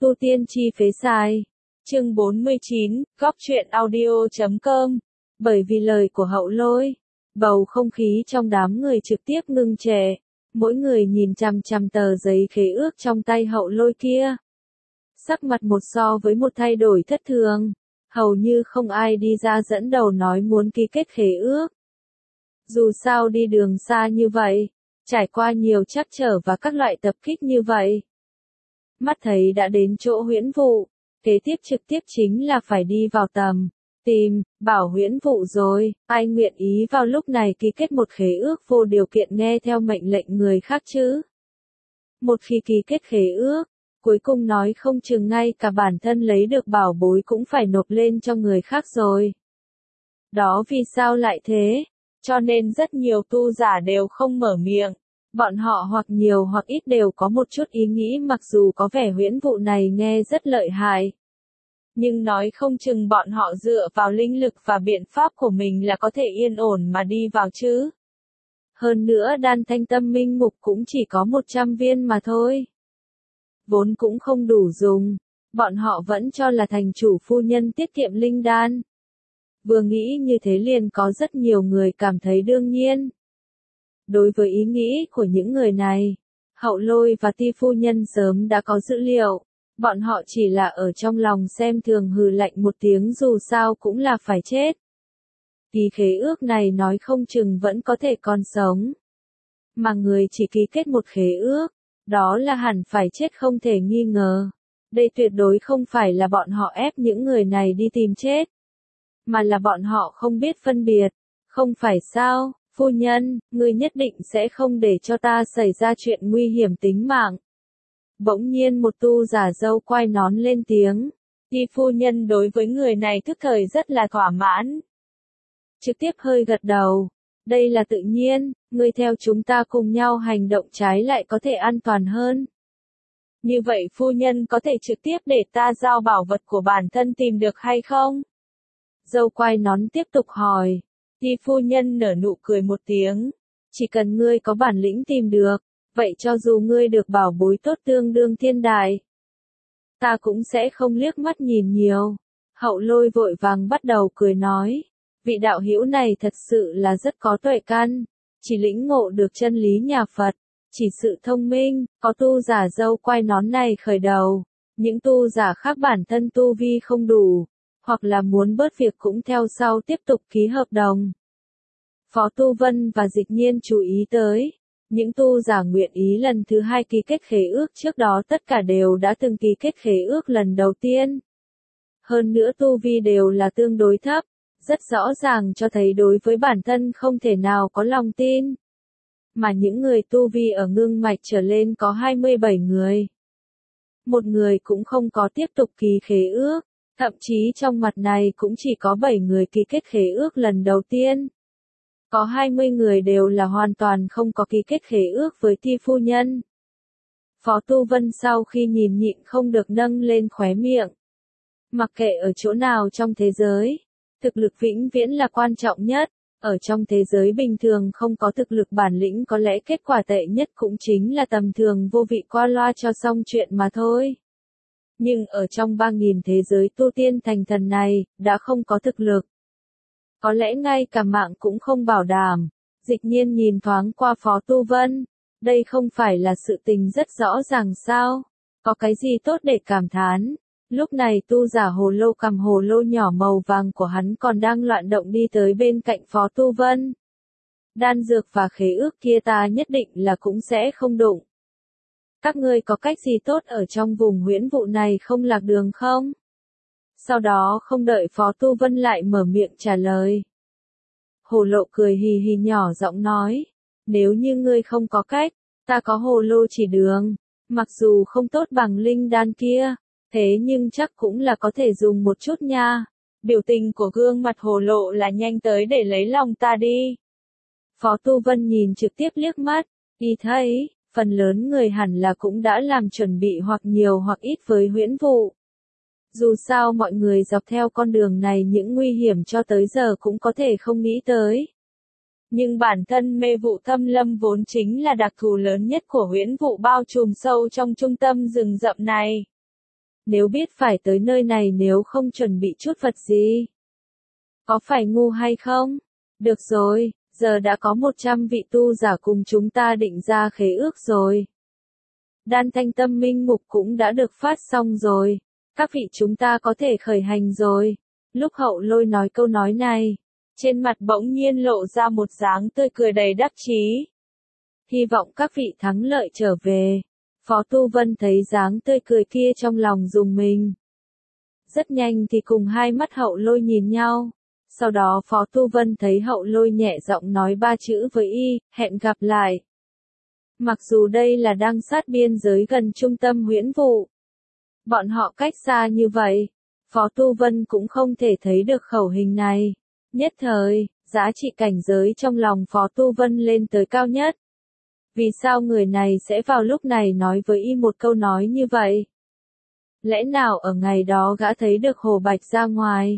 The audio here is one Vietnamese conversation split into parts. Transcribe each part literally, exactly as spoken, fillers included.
Tu tiên chi phế sai. Chương bốn mươi chín, góc truyện audio chấm com. Bởi vì lời của Hậu Lôi, bầu không khí trong đám người trực tiếp ngưng trệ. Mỗi người nhìn chằm chằm tờ giấy khế ước trong tay Hậu Lôi kia. Sắc mặt một so với một thay đổi thất thường. Hầu như không ai đi ra dẫn đầu nói muốn ký kết khế ước. Dù sao đi đường xa như vậy, trải qua nhiều trắc trở và các loại tập kích như vậy. Mắt thấy đã đến chỗ Huyễn Vụ, kế tiếp trực tiếp chính là phải đi vào tầm, tìm, bảo Huyễn Vụ rồi, ai nguyện ý vào lúc này ký kết một khế ước vô điều kiện nghe theo mệnh lệnh người khác chứ. Một khi ký kết khế ước, cuối cùng nói không chừng ngay cả bản thân lấy được bảo bối cũng phải nộp lên cho người khác rồi. Đó vì sao lại thế? Cho nên rất nhiều tu giả đều không mở miệng. Bọn họ hoặc nhiều hoặc ít đều có một chút ý nghĩ mặc dù có vẻ Huyễn Vụ này nghe rất lợi hại. Nhưng nói không chừng bọn họ dựa vào linh lực và biện pháp của mình là có thể yên ổn mà đi vào chứ. Hơn nữa đan thanh tâm minh mục cũng chỉ có một trăm viên mà thôi. Vốn cũng không đủ dùng, bọn họ vẫn cho là thành chủ phu nhân tiết kiệm linh đan. Vừa nghĩ như thế liền có rất nhiều người cảm thấy đương nhiên. Đối với ý nghĩ của những người này, Hậu Lôi và Ti phu nhân sớm đã có dữ liệu, bọn họ chỉ là ở trong lòng xem thường hừ lạnh một tiếng dù sao cũng là phải chết. Ký khế ước này nói không chừng vẫn có thể còn sống. Mà người chỉ ký kết một khế ước, đó là hẳn phải chết không thể nghi ngờ. Đây tuyệt đối không phải là bọn họ ép những người này đi tìm chết, mà là bọn họ không biết phân biệt, không phải sao? Phu nhân, ngươi nhất định sẽ không để cho ta xảy ra chuyện nguy hiểm tính mạng. Bỗng nhiên một tu giả râu quai nón lên tiếng. Ti phu nhân đối với người này thức thời rất là thỏa mãn. Trực tiếp hơi gật đầu. Đây là tự nhiên, ngươi theo chúng ta cùng nhau hành động trái lại có thể an toàn hơn. Như vậy phu nhân có thể trực tiếp để ta giao bảo vật của bản thân tìm được hay không? Râu quai nón tiếp tục hỏi. Ti phu nhân nở nụ cười một tiếng. Chỉ cần ngươi có bản lĩnh tìm được, vậy cho dù ngươi được bảo bối tốt tương đương thiên đài, ta cũng sẽ không liếc mắt nhìn nhiều. Hậu Lôi vội vàng bắt đầu cười nói. Vị đạo hữu này thật sự là rất có tuệ căn, chỉ lĩnh ngộ được chân lý nhà Phật, chỉ sự thông minh, có tu giả râu quai nón này khởi đầu. Những tu giả khác bản thân tu vi không đủ, hoặc là muốn bớt việc cũng theo sau tiếp tục ký hợp đồng. Phó Tu Vân và Dịch Nhiên chú ý tới, những tu giả nguyện ý lần thứ hai ký kết khế ước trước đó tất cả đều đã từng ký kết khế ước lần đầu tiên. Hơn nữa tu vi đều là tương đối thấp, rất rõ ràng cho thấy đối với bản thân không thể nào có lòng tin. Mà những người tu vi ở ngưng mạch trở lên có hai mươi bảy người. Một người cũng không có tiếp tục ký khế ước. Thậm chí trong mặt này cũng chỉ có bảy người ký kết khế ước lần đầu tiên. Có hai mươi người đều là hoàn toàn không có ký kết khế ước với Ti phu nhân. Phó Tu Vân sau khi nhìn nhịn không được nâng lên khóe miệng. Mặc kệ ở chỗ nào trong thế giới, thực lực vĩnh viễn là quan trọng nhất. Ở trong thế giới bình thường không có thực lực bản lĩnh có lẽ kết quả tệ nhất cũng chính là tầm thường vô vị qua loa cho xong chuyện mà thôi. Nhưng ở trong ba nghìn thế giới tu tiên thành thần này, đã không có thực lực. Có lẽ ngay cả mạng cũng không bảo đảm. Dịch Nhiên nhìn thoáng qua Phó Tu Vân. Đây không phải là sự tình rất rõ ràng sao? Có cái gì tốt để cảm thán? Lúc này tu giả hồ lô cầm hồ lô nhỏ màu vàng của hắn còn đang loạn động đi tới bên cạnh Phó Tu Vân. Đan dược và khế ước kia ta nhất định là cũng sẽ không đụng. Các ngươi có cách gì tốt ở trong vùng Huyễn Vụ này không lạc đường không? Sau đó không đợi Phó Tu Vân lại mở miệng trả lời. Hồ Lộ cười hì hì nhỏ giọng nói. Nếu như ngươi không có cách, ta có hồ lô chỉ đường. Mặc dù không tốt bằng linh đan kia, thế nhưng chắc cũng là có thể dùng một chút nha. Biểu tình của gương mặt Hồ Lộ là nhanh tới để lấy lòng ta đi. Phó Tu Vân nhìn trực tiếp liếc mắt, y thấy. Phần lớn người hẳn là cũng đã làm chuẩn bị hoặc nhiều hoặc ít với Huyễn Vụ. Dù sao mọi người dọc theo con đường này những nguy hiểm cho tới giờ cũng có thể không nghĩ tới. Nhưng bản thân mê vụ thâm lâm vốn chính là đặc thù lớn nhất của Huyễn Vụ bao trùm sâu trong trung tâm rừng rậm này. Nếu biết phải tới nơi này nếu không chuẩn bị chút vật gì. Có phải ngu hay không? Được rồi, giờ đã có một trăm vị tu giả cùng chúng ta định ra khế ước rồi. Đan thanh tâm minh mục cũng đã được phát xong rồi. Các vị chúng ta có thể khởi hành rồi. Lúc Hậu Lôi nói câu nói này, trên mặt bỗng nhiên lộ ra một dáng tươi cười đầy đắc chí. Hy vọng các vị thắng lợi trở về. Phó Tu Vân thấy dáng tươi cười kia trong lòng rùng mình. Rất nhanh thì cùng hai mắt Hậu Lôi nhìn nhau. Sau đó Phó Tu Vân thấy Hậu Lôi nhẹ giọng nói ba chữ với y, hẹn gặp lại. Mặc dù đây là đang sát biên giới gần trung tâm huyễn vụ. Bọn họ cách xa như vậy, Phó Tu Vân cũng không thể thấy được khẩu hình này. Nhất thời, giá trị cảnh giới trong lòng Phó Tu Vân lên tới cao nhất. Vì sao người này sẽ vào lúc này nói với y một câu nói như vậy? Lẽ nào ở ngày đó gã thấy được Hồ Bạch ra ngoài?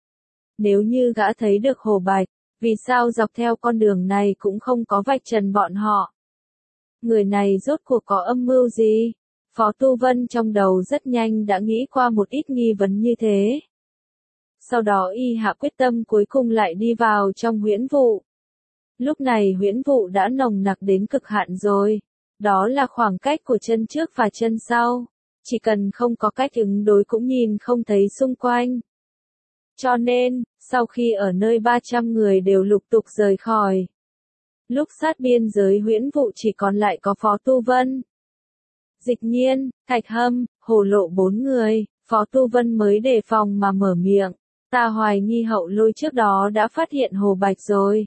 Nếu như gã thấy được Hồ Bạch, vì sao dọc theo con đường này cũng không có vạch trần bọn họ? Người này rốt cuộc có âm mưu gì? Phó Tu Vân trong đầu rất nhanh đã nghĩ qua một ít nghi vấn như thế. Sau đó y hạ quyết tâm cuối cùng lại đi vào trong huyễn vụ. Lúc này huyễn vụ đã nồng nặc đến cực hạn rồi. Đó là khoảng cách của chân trước và chân sau. Chỉ cần không có cách ứng đối cũng nhìn không thấy xung quanh. Cho nên, sau khi ở nơi ba trăm người đều lục tục rời khỏi. Lúc sát biên giới huyễn vụ chỉ còn lại có Phó Tu Vân. Dịch Nhiên, Thạch Hâm, Hồ Lộ bốn người, Phó Tu Vân mới đề phòng mà mở miệng. Ta hoài nghi Hậu Lôi trước đó đã phát hiện Hồ Bạch rồi.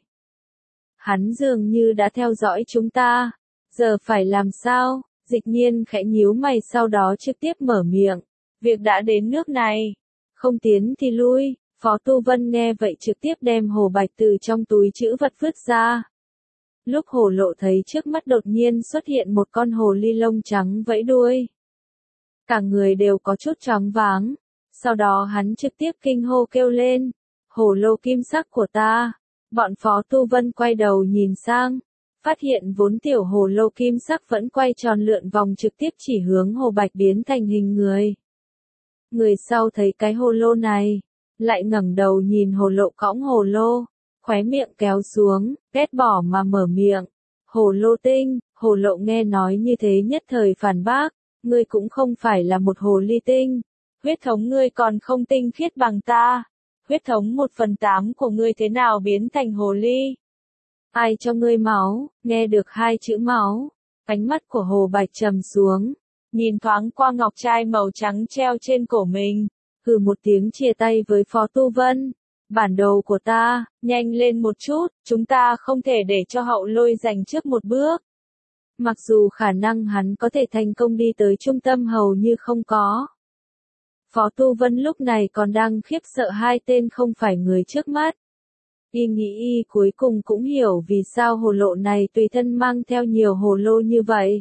Hắn dường như đã theo dõi chúng ta. Giờ phải làm sao? Dịch Nhiên khẽ nhíu mày sau đó trực tiếp mở miệng. Việc đã đến nước này. Không tiến thì lui. Phó Tu Vân nghe vậy trực tiếp đem Hồ Bạch từ trong túi trữ vật vứt ra. Lúc Hồ Lộ thấy trước mắt đột nhiên xuất hiện một con hồ ly lông trắng vẫy đuôi. Cả người đều có chút choáng váng. Sau đó hắn trực tiếp kinh hô kêu lên. Hồ lô kim sắc của ta. Bọn Phó Tu Vân quay đầu nhìn sang. Phát hiện vốn tiểu hồ lô kim sắc vẫn quay tròn lượn vòng trực tiếp chỉ hướng Hồ Bạch biến thành hình người. Người sau thấy cái hồ lô này. Lại ngẩng đầu nhìn Hồ Lộ cõng hồ lô. Khóe miệng kéo xuống, ghét bỏ mà mở miệng. Hồ lô tinh, Hồ Lộ nghe nói như thế nhất thời phản bác. Ngươi cũng không phải là một hồ ly tinh. Huyết thống ngươi còn không tinh khiết bằng ta. Huyết thống một phần tám của ngươi thế nào biến thành hồ ly? Ai cho ngươi máu? Nghe được hai chữ máu. Ánh mắt của Hồ Bạch trầm xuống. Nhìn thoáng qua ngọc trai màu trắng treo trên cổ mình. Hừ một tiếng chia tay với Phó Tu Vân. Bản đồ của ta, nhanh lên một chút, chúng ta không thể để cho Hậu Lôi giành trước một bước. Mặc dù khả năng hắn có thể thành công đi tới trung tâm hầu như không có. Phó Tu Vân lúc này còn đang khiếp sợ hai tên không phải người trước mắt. Y nghĩ y cuối cùng cũng hiểu vì sao hồ lộ này tùy thân mang theo nhiều hồ lô như vậy.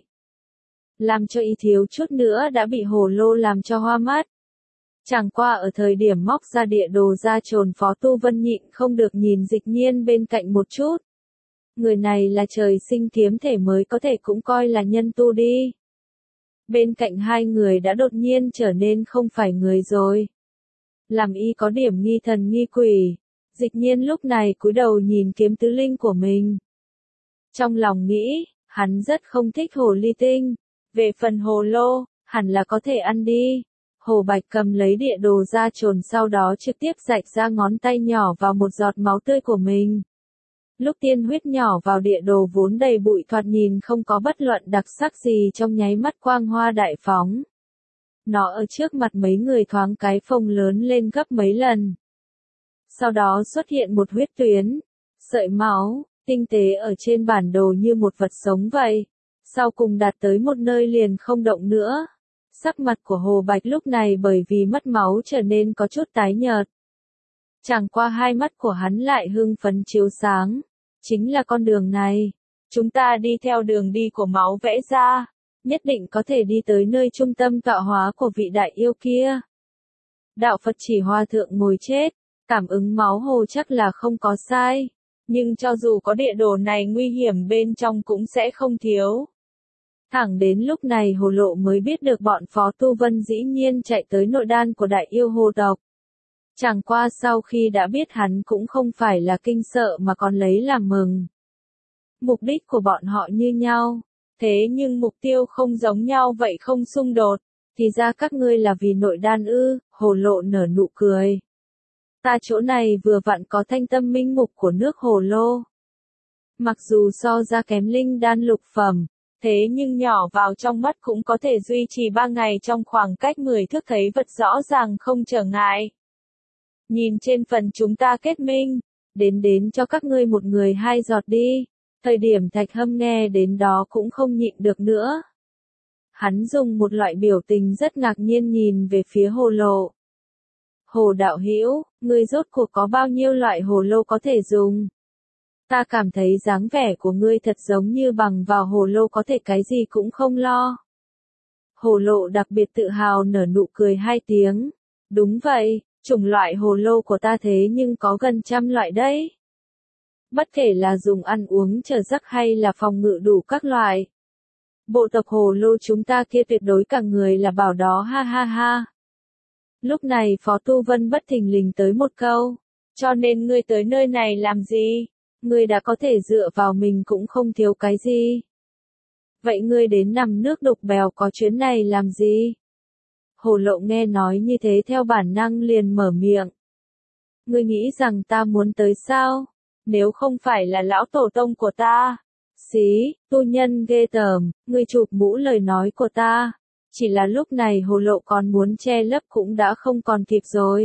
Làm cho y thiếu chút nữa đã bị hồ lô làm cho hoa mắt. Chẳng qua ở thời điểm móc ra địa đồ ra trồn Phó Tu Vân nhịn không được nhìn Dịch Nhiên bên cạnh một chút. Người này là trời sinh kiếm thể mới có thể cũng coi là nhân tu đi. Bên cạnh hai người đã đột nhiên trở nên không phải người rồi. Làm y có điểm nghi thần nghi quỷ. Dịch Nhiên lúc này cúi đầu nhìn kiếm tứ linh của mình. Trong lòng nghĩ, hắn rất không thích hồ ly tinh. Về phần hồ lô, hẳn là có thể ăn đi. Hồ Bạch cầm lấy địa đồ ra trồn sau đó trực tiếp rạch ra ngón tay nhỏ vào một giọt máu tươi của mình. Lúc tiên huyết nhỏ vào địa đồ vốn đầy bụi thoạt nhìn không có bất luận đặc sắc gì trong nháy mắt quang hoa đại phóng. Nó ở trước mặt mấy người thoáng cái phồng lớn lên gấp mấy lần. Sau đó xuất hiện một huyết tuyến, sợi máu, tinh tế ở trên bản đồ như một vật sống vậy. Sau cùng đạt tới một nơi liền không động nữa. Sắc mặt của Hồ Bạch lúc này bởi vì mất máu trở nên có chút tái nhợt. Chẳng qua hai mắt của hắn lại hưng phấn chiếu sáng. Chính là con đường này. Chúng ta đi theo đường đi của máu vẽ ra. Nhất định có thể đi tới nơi trung tâm tọa hóa của vị đại yêu kia. Đạo Phật Chỉ Hòa Thượng ngồi chết. Cảm ứng máu hồ chắc là không có sai. Nhưng cho dù có địa đồ này nguy hiểm bên trong cũng sẽ không thiếu. Thẳng đến lúc này Hồ Lộ mới biết được bọn Phó Tu Vân dĩ nhiên chạy tới nội đan của đại yêu hồ tộc. Chẳng qua sau khi đã biết hắn cũng không phải là kinh sợ mà còn lấy làm mừng. Mục đích của bọn họ như nhau, thế nhưng mục tiêu không giống nhau vậy không xung đột, thì ra các ngươi là vì nội đan ư, Hồ Lộ nở nụ cười. Ta chỗ này vừa vặn có thanh tâm minh mục của nước Hồ Lô. Mặc dù so ra kém linh đan lục phẩm, thế nhưng nhỏ vào trong mắt cũng có thể duy trì ba ngày trong khoảng cách mười thước thấy vật rõ ràng không trở ngại. Nhìn trên phần chúng ta kết minh, đến đến cho các ngươi một người hai giọt đi. Thời điểm Thạch Hâm nghe đến đó cũng không nhịn được nữa. Hắn dùng một loại biểu tình rất ngạc nhiên nhìn về phía Hồ Lộ. Hồ đạo hữu, ngươi rốt cuộc có bao nhiêu loại hồ lô có thể dùng? Ta cảm thấy dáng vẻ của ngươi thật giống như bằng vào hồ lô có thể cái gì cũng không lo. Hồ Lộ đặc biệt tự hào nở nụ cười hai tiếng. Đúng vậy, chủng loại hồ lô của ta thế nhưng có gần trăm loại đấy. Bất kể là dùng ăn uống chờ giấc hay là phòng ngự đủ các loại. Bộ tộc hồ lô chúng ta kia tuyệt đối cả người là bảo đó ha ha ha. Lúc này Phó Tu Vân bất thình lình tới một câu. Cho nên ngươi tới nơi này làm gì? Ngươi đã có thể dựa vào mình cũng không thiếu cái gì. Vậy ngươi đến nằm nước đục bèo có chuyến này làm gì? Hồ Lộ nghe nói như thế theo bản năng liền mở miệng. Ngươi nghĩ rằng ta muốn tới sao? Nếu không phải là lão tổ tông của ta. Xí, tu nhân ghê tởm, ngươi chụp mũ lời nói của ta. Chỉ là lúc này Hồ Lộ còn muốn che lấp cũng đã không còn kịp rồi.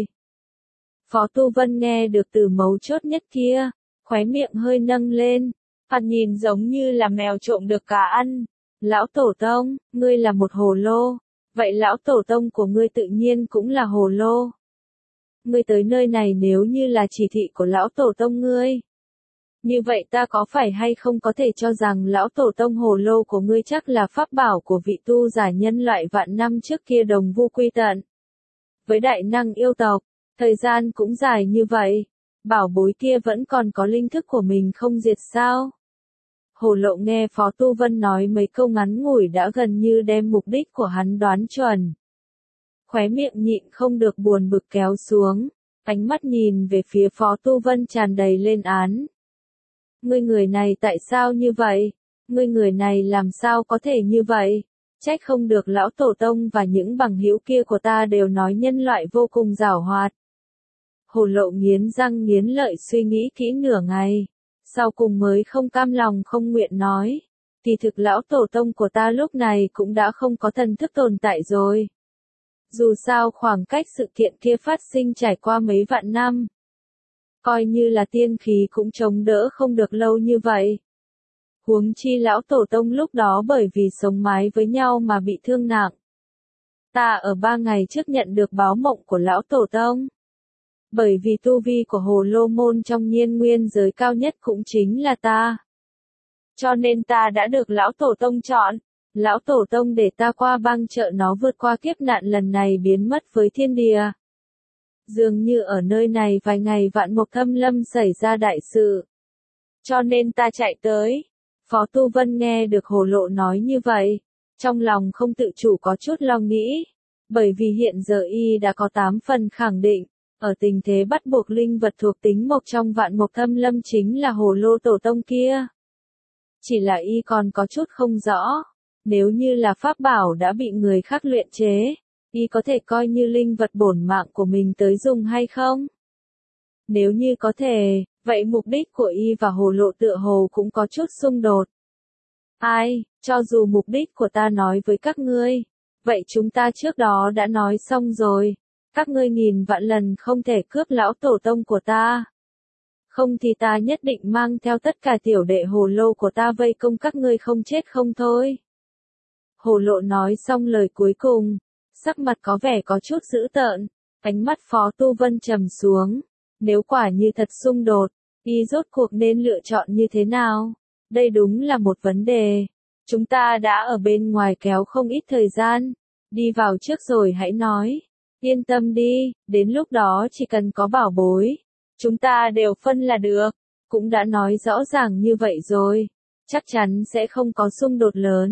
Phó Tu Vân nghe được từ mấu chốt nhất kia, khóe miệng hơi nâng lên, mặt nhìn giống như là mèo trộm được cá ăn. Lão tổ tông, ngươi là một hồ lô, vậy lão tổ tông của ngươi tự nhiên cũng là hồ lô. Ngươi tới nơi này nếu như là chỉ thị của lão tổ tông ngươi. Như vậy ta có phải hay không có thể cho rằng lão tổ tông hồ lô của ngươi chắc là pháp bảo của vị tu giả nhân loại vạn năm trước kia đồng vu quy tận. Với đại năng yêu tộc, thời gian cũng dài như vậy, bảo bối kia vẫn còn có linh thức của mình không diệt sao? Hồ Lộ nghe Phó Tu Vân nói mấy câu ngắn ngủi đã gần như đem mục đích của hắn đoán chuẩn. Khóe miệng nhịn không được buồn bực kéo xuống, ánh mắt nhìn về phía Phó Tu Vân tràn đầy lên án. Ngươi người này tại sao như vậy? Ngươi người này làm sao có thể như vậy? Trách không được lão tổ tông và những bằng hữu kia của ta đều nói nhân loại vô cùng giảo hoạt. Hồ Lộ nghiến răng nghiến lợi suy nghĩ kỹ nửa ngày, sau cùng mới không cam lòng không nguyện nói. Kỳ thực lão tổ tông của ta lúc này cũng đã không có thần thức tồn tại rồi. Dù sao khoảng cách sự kiện kia phát sinh trải qua mấy vạn năm. Coi như là tiên khí cũng chống đỡ không được lâu như vậy. Huống chi lão tổ tông lúc đó bởi vì sống mái với nhau mà bị thương nặng. Ta ở ba ngày trước nhận được báo mộng của lão tổ tông. Bởi vì tu vi của hồ lô môn trong nhiên nguyên giới cao nhất cũng chính là ta. Cho nên ta đã được lão tổ tông chọn. Lão tổ tông để ta qua băng trợ nó vượt qua kiếp nạn lần này biến mất với thiên địa. Dường như ở nơi này vài ngày vạn mộc thâm lâm xảy ra đại sự. Cho nên ta chạy tới. Phó Tu Vân nghe được Hồ Lộ nói như vậy. Trong lòng không tự chủ có chút lo nghĩ. Bởi vì hiện giờ y đã có tám phần khẳng định. Ở tình thế bắt buộc linh vật thuộc tính mộc trong vạn mộc thâm lâm chính là hồ lô tổ tông kia. Chỉ là y còn có chút không rõ. Nếu như là pháp bảo đã bị người khác luyện chế, y có thể coi như linh vật bổn mạng của mình tới dùng hay không? Nếu như có thể, vậy mục đích của y và Hồ Lộ tựa hồ cũng có chút xung đột. Ai, cho dù mục đích của ta nói với các ngươi, vậy chúng ta trước đó đã nói xong rồi. Các ngươi nghìn vạn lần không thể cướp lão tổ tông của ta. Không thì ta nhất định mang theo tất cả tiểu đệ hồ lô của ta vây công các ngươi không chết không thôi. Hồ Lộ nói xong lời cuối cùng, sắc mặt có vẻ có chút dữ tợn, ánh mắt Phó Tu Vân trầm xuống. Nếu quả như thật xung đột, y rốt cuộc nên lựa chọn như thế nào? Đây đúng là một vấn đề. Chúng ta đã ở bên ngoài kéo không ít thời gian. Đi vào trước rồi hãy nói. Yên tâm đi, đến lúc đó chỉ cần có bảo bối. Chúng ta đều phân là được. Cũng đã nói rõ ràng như vậy rồi. Chắc chắn sẽ không có xung đột lớn.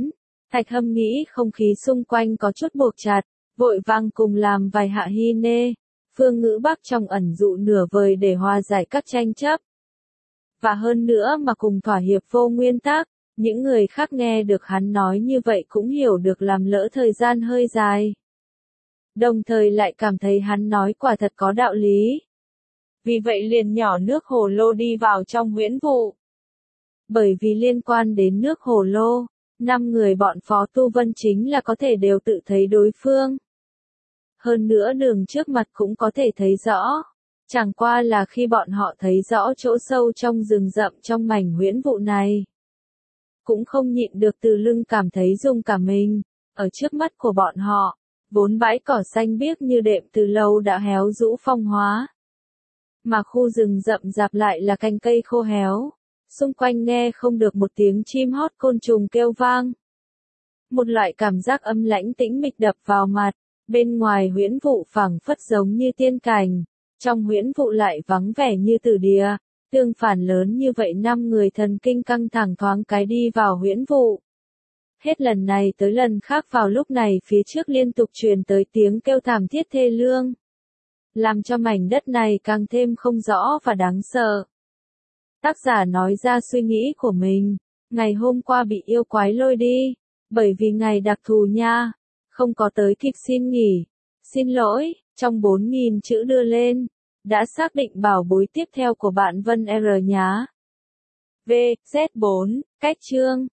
Thạch Hâm nghĩ không khí xung quanh có chút buộc chặt, vội vàng cùng làm vài hạ hy nê, phương ngữ bắc trong ẩn dụ nửa vời để hòa giải các tranh chấp. Và hơn nữa mà cùng thỏa hiệp vô nguyên tắc, những người khác nghe được hắn nói như vậy cũng hiểu được làm lỡ thời gian hơi dài. Đồng thời lại cảm thấy hắn nói quả thật có đạo lý. Vì vậy liền nhỏ nước hồ lô đi vào trong huyễn vụ. Bởi vì liên quan đến nước hồ lô, năm người bọn Phó Tu Vân chính là có thể đều tự thấy đối phương. Hơn nữa đường trước mặt cũng có thể thấy rõ. Chẳng qua là khi bọn họ thấy rõ chỗ sâu trong rừng rậm trong mảnh huyễn vụ này. Cũng không nhịn được từ lưng cảm thấy rung cả mình, ở trước mắt của bọn họ, vốn bãi cỏ xanh biếc như đệm từ lâu đã héo rũ phong hóa. Mà khu rừng rậm rạp lại là cành cây khô héo, xung quanh nghe không được một tiếng chim hót côn trùng kêu vang. Một loại cảm giác âm lãnh tĩnh mịch đập vào mặt, bên ngoài huyễn vụ phảng phất giống như tiên cảnh, trong huyễn vụ lại vắng vẻ như tử địa. Tương phản lớn như vậy năm người thần kinh căng thẳng thoáng cái đi vào huyễn vụ. Hết lần này tới lần khác vào lúc này phía trước liên tục truyền tới tiếng kêu thảm thiết thê lương. Làm cho mảnh đất này càng thêm không rõ và đáng sợ. Tác giả nói ra suy nghĩ của mình, ngày hôm qua bị yêu quái lôi đi, bởi vì ngày đặc thù nha, không có tới kịp xin nghỉ. Xin lỗi, trong bốn nghìn chữ đưa lên. Đã xác định bảo bối tiếp theo của bạn Vân R nhá. V, Z bốn, cách chương.